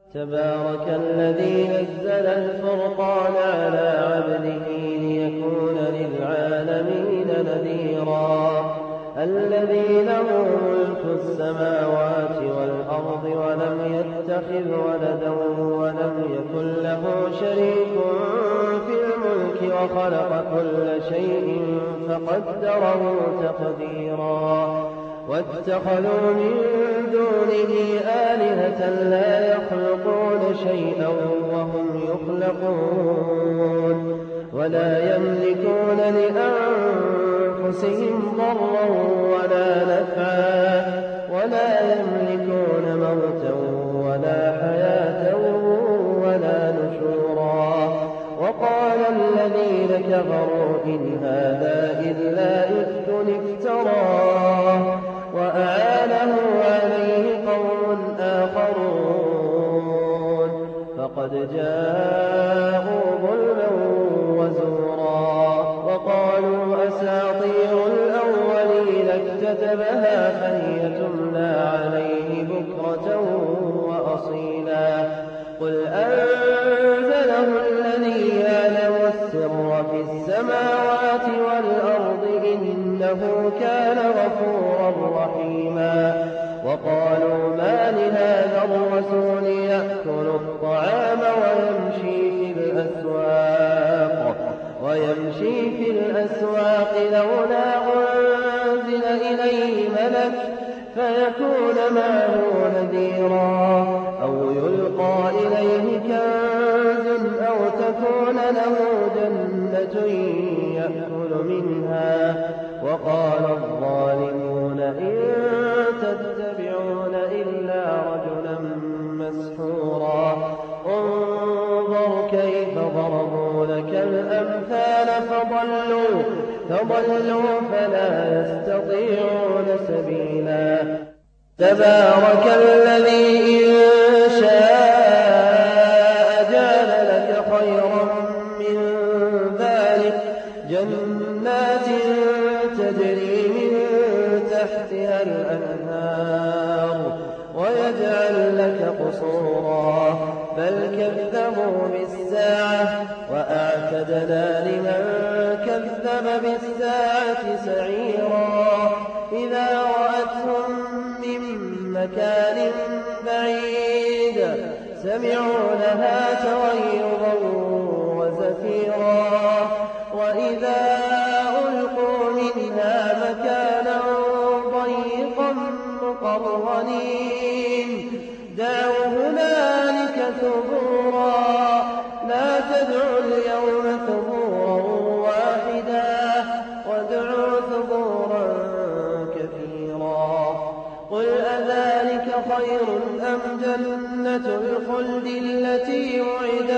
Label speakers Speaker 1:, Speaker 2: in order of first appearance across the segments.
Speaker 1: تبارك الذي نزل الفرقان على عبده ليكون للعالمين نذيرا الذي له ملك السماوات والأرض ولم يتخذ ولدا ولم يكن له شريك في الملك وخلق كل شيء فقدره تقديرا واتخذوا من دونه آلهة لا يخلقون شيئا وهم يخلقون ولا يملكون لأنفسهم ضرا ولا نفعا ولا يملكون موتا ولا حياة ولا نشورا وقال الذين كفروا إن هذا إلا إفك افتراه وأعانه عليه قوم آخرون فقد جاءوا ظلما وزورا وقالوا أساطير الأولين اكتتبها فهي تملى عليه بكرة وأصيلا قل أنزله الذي يعلم السر في السماوات والأرض إنه كان غفورا رحيما وقالوا ما لهذا الرسول يأكل الطعام ويمشي في الأسواق لولا أنزل إليه ملك فيكون معه نذيرا أو يلقى إليه كنز أو تكون له جنة يأكل منها وقال الظالمون إن تتبعون إلا رجلا مسحورا انظر كيف ضربوا لك الأمثال فضلوا فلا يستطيعون سبيلا تبارك الذي إن شاء جعل لك خيرا من ذلك جنات تجري من تحتها الأنهار ويجعل لك قصورا بل كذبوا بالساعة وأعتدنا لمن كذب بالساعة سعيرا إذا رأتهم من مكان بعيد سمعوا لها تغيظا وزفيرا وإذا ألقوا منها مكانا ضيقا مقرنين دعوا هنالك ثبورا لا تدعوا اليوم ثبورا واحدا وادعوا ثبورا كثيرا قل أذلك خير أم جنة الخلد التي وعد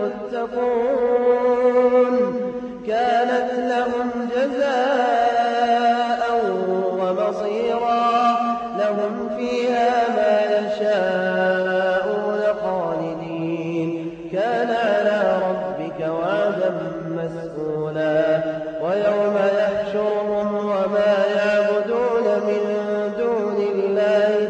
Speaker 1: المتقون كانت لهم جزاء ومصيرا لهم فيها ما يشاءون خالدين كان على ربك وعدا مسئولا ويوم يحشرهم وما يعبدون من دون الله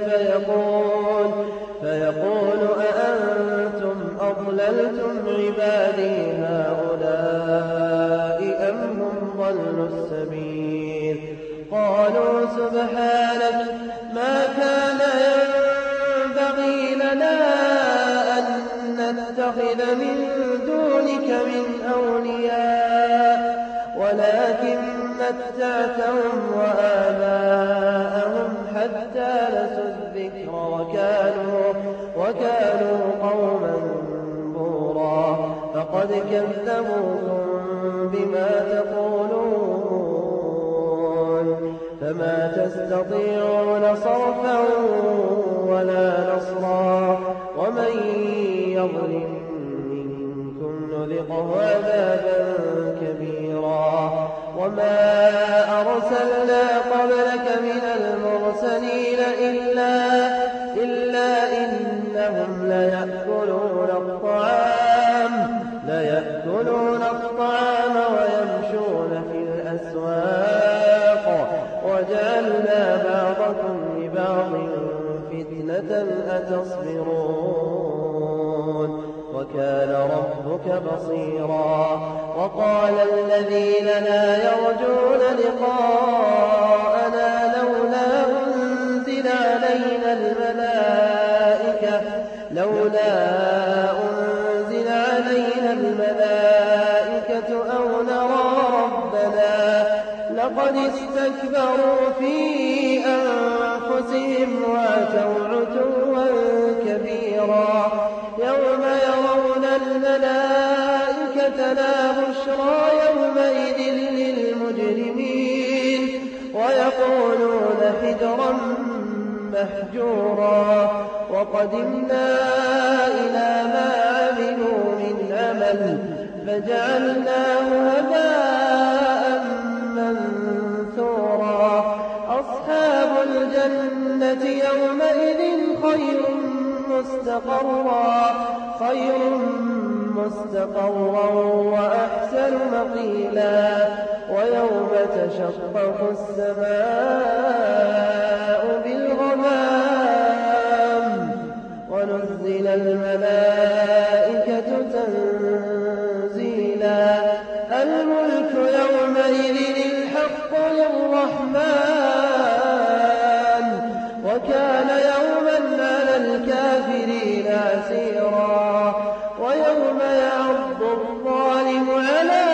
Speaker 1: فيقول أأنتم أضللتم عبادي هؤلاء أم هم ضلوا السبيل قالوا سبحانك ما كان ينبغي لنا أن نتخذ من دونك من أولياء ولكن متعتهم وآباءهم حتى نسوا الذكر وكانوا قوما بورا فقد كذبوكم بما تقولون فما تستطيعون صرفا ولا نصرا ومن يظلم منكم نذقه عذابا كبيرا وما أرسلنا قبلك من المرسلين إلا إنهم ليأكلون الطعام ويمشون في الأسواق وجعلنا بعضكم لبعض فتنة أتصبرون وكان ربك بصيرا. وقال الذين لا يرجون لقاءنا لولا أنزل علينا الملائكة أو نرى ربنا لقد استكبروا في أنفسهم وعتوا عتوا كبيرا. يوم يرون الملائكة لا بشرى يومئذ للمجرمين ويقولون حجرا مهجورا. وقدمنا إلى ما عملوا من عمل فجعلناه هباء منثورا. أصحاب الجنة يومئذ خير مستقرا وأحسن مقيلا. ويوم تشقق السماء بالغمام ونزل الملائكة تنزيلا. الملك يومئذ الحق للرحمن وكان يوما على الكافرين عسيرا. ويوم يعض الظالم على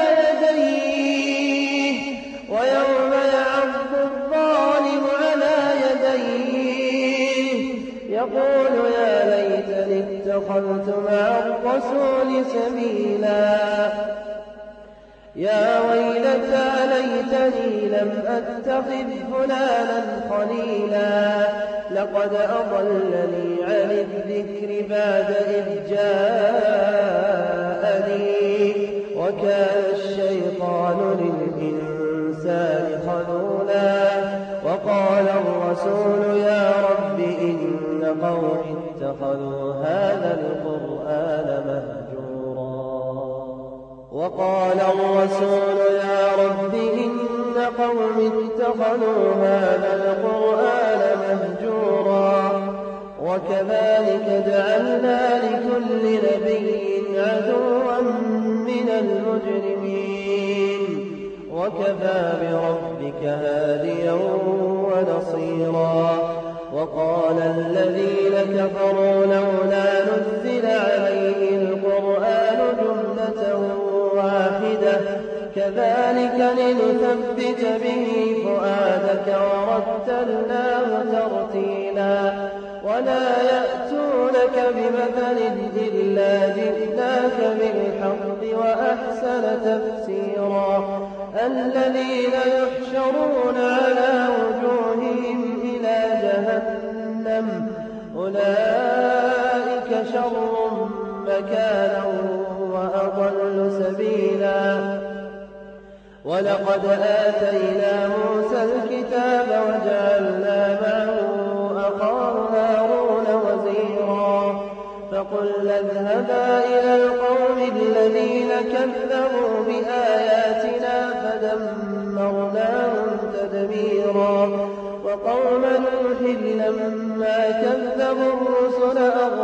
Speaker 1: يديه يقول يا ليتني اتخذت مع الرسول سبيلا. يا ويلتى ليتني لم أتخذ فلانا خليلا لقد أضلني عن الذكر بعد إذ جاءني وكان الشيطان للإنسان خذولا. وقال الرسول يا رب إن قومي اتخذوا هذا القرآن مهجورا. وكذلك جعلنا لكل نبي عدوا من المجرمين وكفى بربك هاديا ونصيرا. وقال الذين كفروا لولا نزل عليه القرآن جملة واحدة كذلك لنثبت به فؤادك ورتلناه ترتيلا. ولا يأتونك بمثل إلا جئناك بالحق وأحسن تفسيرا. الذين يحشرون على وجوههم إلى جهنم أولئك شر مكانا وأضل سبيلا. ولقد آتينا موسى الكتاب وجعلنا معه أخاه هارون وزيرا. فقلنا اذهبا إلى القوم الذين كذبوا بآياتنا فدمرناهم تدميرا. وقوم نوح لما كذبوا الرسل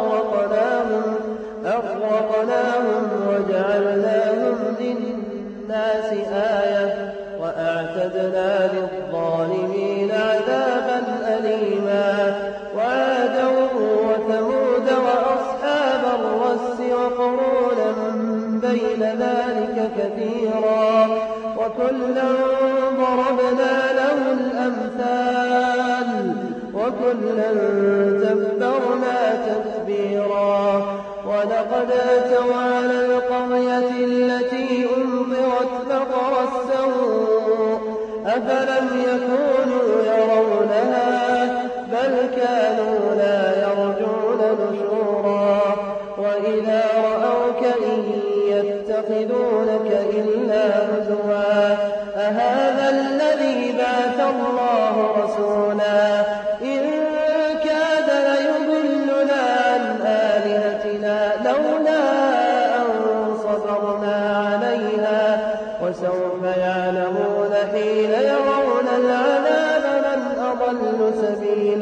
Speaker 1: أغرقناهم وجعلناهم للناس آية وأعتدنا للظالمين عذابا أليما. وعادا وثمود وأصحاب الرس وقرونا بين ذلك كثيرا. وكلا ضربنا له الأمثال وكلا تبرنا تتبيرا. ولقد أتوا على القرية التي أمطرت مطر السوء أفلم يكونوا يرونها بل كانوا لا يرجون نشورا. وإذا رأوك إن يتخذونك إلا هزوا أهذا الذي بعث الله رسولا إن كاد ليضلنا عن آلهتنا لولا أن صبرنا عليها. وسوف يعلمون حين يرون العذاب من أضل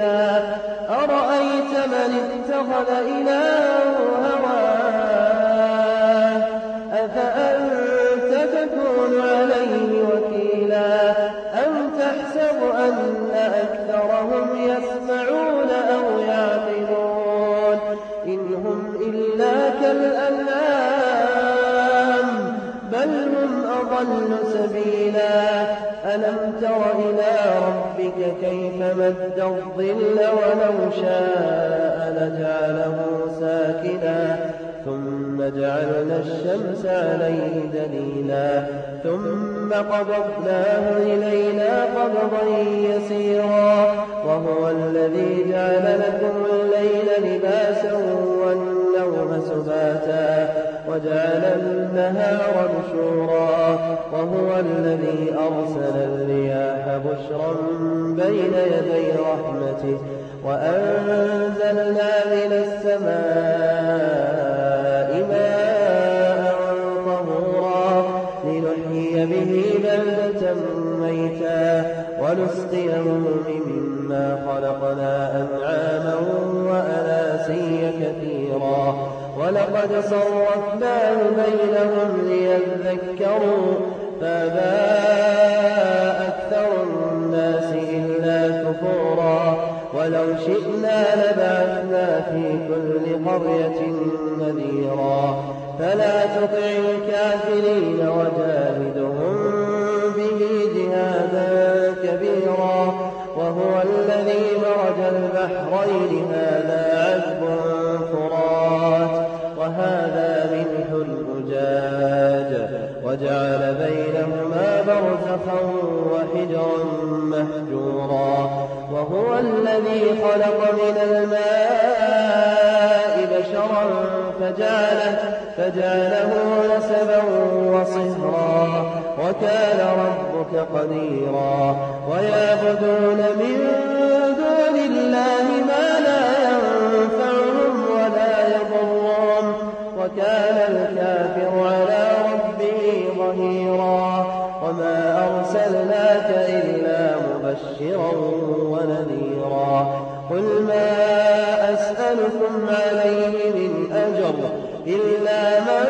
Speaker 1: سبيلا. أرأيت من اتخذ إلهه هواه الأنعام بل هم أضل سبيلا ألم تر إلى ربك كيف مد الظل ولو شاء لجعله ساكنا ثم جعلنا الشمس عليه دليلا ثم قبضناه إلينا قبضا يسيرا وهو الذي جعل لكم الليل لباسا والنوم سباتا وجعل النهار نشورا وهو الذي أرسل الرياح بشرا بين يدي رحمته وأنزلنا من السماء ماء طهورا لنحيي به بلدة ميتا ونسقيه مما خلقنا أنعاما وأناسيا كثيرا ولقد صرفناه بينهم ليذكروا فأبى أكثر الناس إلا كفورا ولو شئنا لبعثنا في كل قرية نذيرا فلا تطع الكافرين وجاهدهم به جهادا كبيرا وهو الذي مرج البحرين هذا عذب فرات وهذا ملح أجاج وجعل بينهما برزخا وحجرا مهجورا وهو الذي خلق من الماء بشرا فجعله نسبا وصهرا وكان ربك قديرا ويعبدون من دون الله ما لا ينفعهم ولا يضرهم وكان الكافر على ربه ظهيرا وما أرسلناك إلا مبشرا ونذيرا قل ما أسألكم عليه من أجر إلا من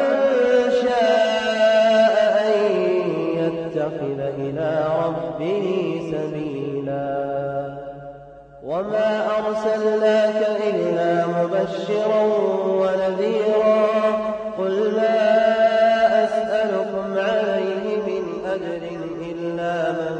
Speaker 1: شاء أن يتخذ إلى ربه سبيلا وما أرسلناك إلا مبشرا ونذيرا قل ما أسألكم عليه من أجر إلا من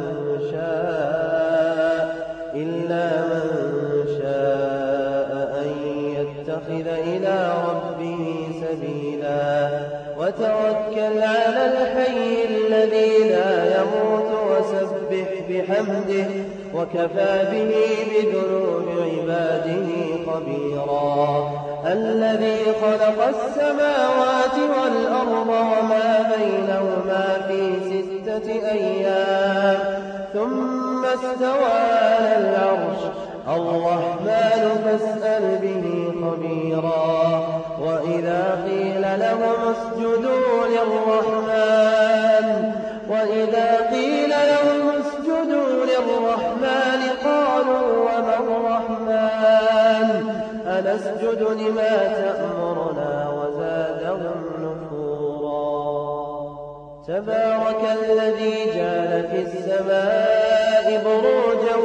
Speaker 1: شاء أن يتخذ إلى ربه سبيلا وتوكل على الحي الذي لا يموت وسبح بحمده وكفى به بذنوب عباده خبيرا الذي خلق السماوات والأرض وما بينهما في 6 أيام ثم استوى على العرش الرحمن فاسأل به خبيرا وإذا قيل لهم اسجدوا للرحمن قالوا وما الرحمن أنسجد لما تأمرنا وزادهم نفورا تبارك الذي جعل في السماء بروجا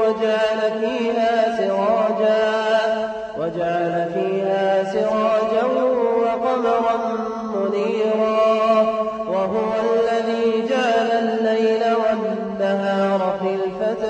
Speaker 1: وجعل فيها سراجا وقمرا منيرا وهو الذي جعل الليل والنهار خلفة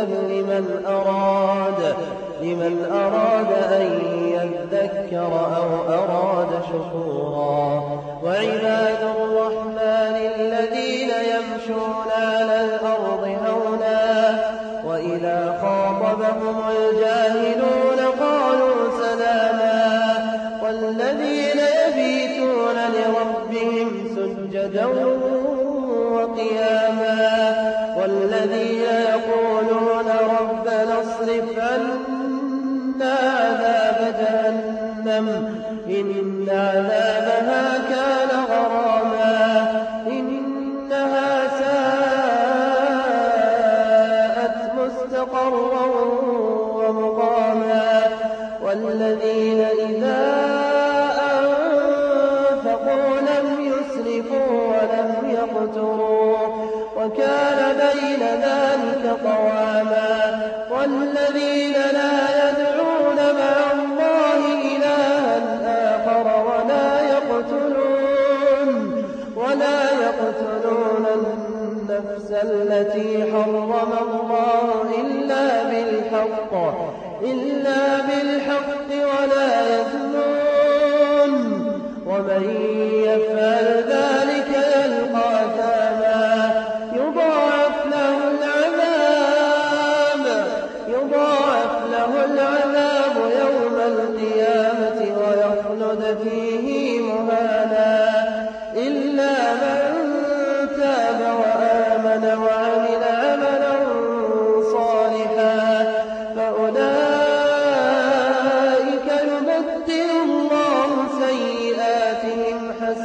Speaker 1: لمن أراد أن يذكر أو أراد شكورا وعباد الرحمن الذين يمشون على الأرض هونا وإذا خاطبهم الجاهلون قالوا سلاما والذين يبيتون لربهم سجدا وقياما والذين يقولون ربنا اصرف عنا عذاب جهنم إن عذابها كان غراما إنها ساءت مستقرا ومقاما والذين إذا أنفقوا لم يسرفوا ولم يقتروا وكان بين ذلك قواما والذين لا يدعون مع الله إلها آخر ولا إلا بالحق ولا يزنون ومن يفعل ذلك يلقى أثاما يضاعف له العذاب يوم القيامة ويخلد فيه مهانا إلا من تاب وآمن وعمل عملا صالحا فأولئك يبدل الله سيئاتهم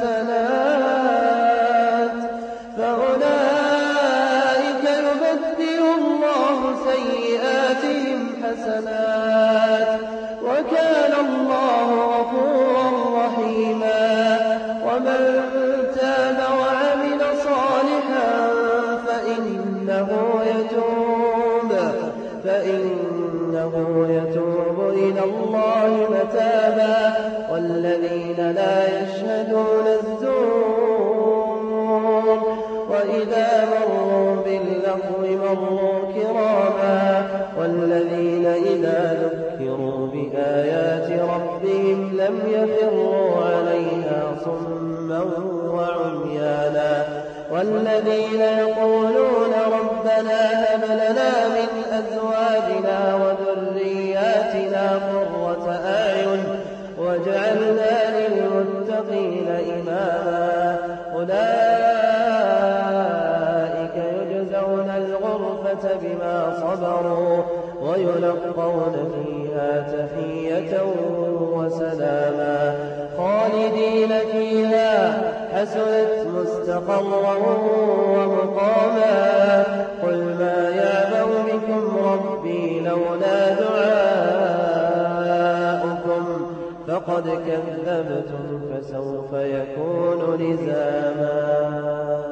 Speaker 1: حسنات وكان الله غفورا رحيما ومن تاب وعمل صالحا فإنه يتوب إلى الله متابا والذين لا يشهدون الزور وإذا مروا باللغو مروا كراما والذين إذا ذكروا بآيات ربهم لم يخروا عليها صما وعميانا والذين يقولون ربنا هب لنا من أزواجنا وذرياتنا قرة أعين واجعلنا للمتقين إماما أولئك يجزون الغرفة بما صبروا ويلقون فيها تحية وسلاما خالدين فيها حسنت مستقرا ومقاما قل ما يعبأ بكم ربي لولا دعاؤكم فقد كذبتم فسوف يكون لزاما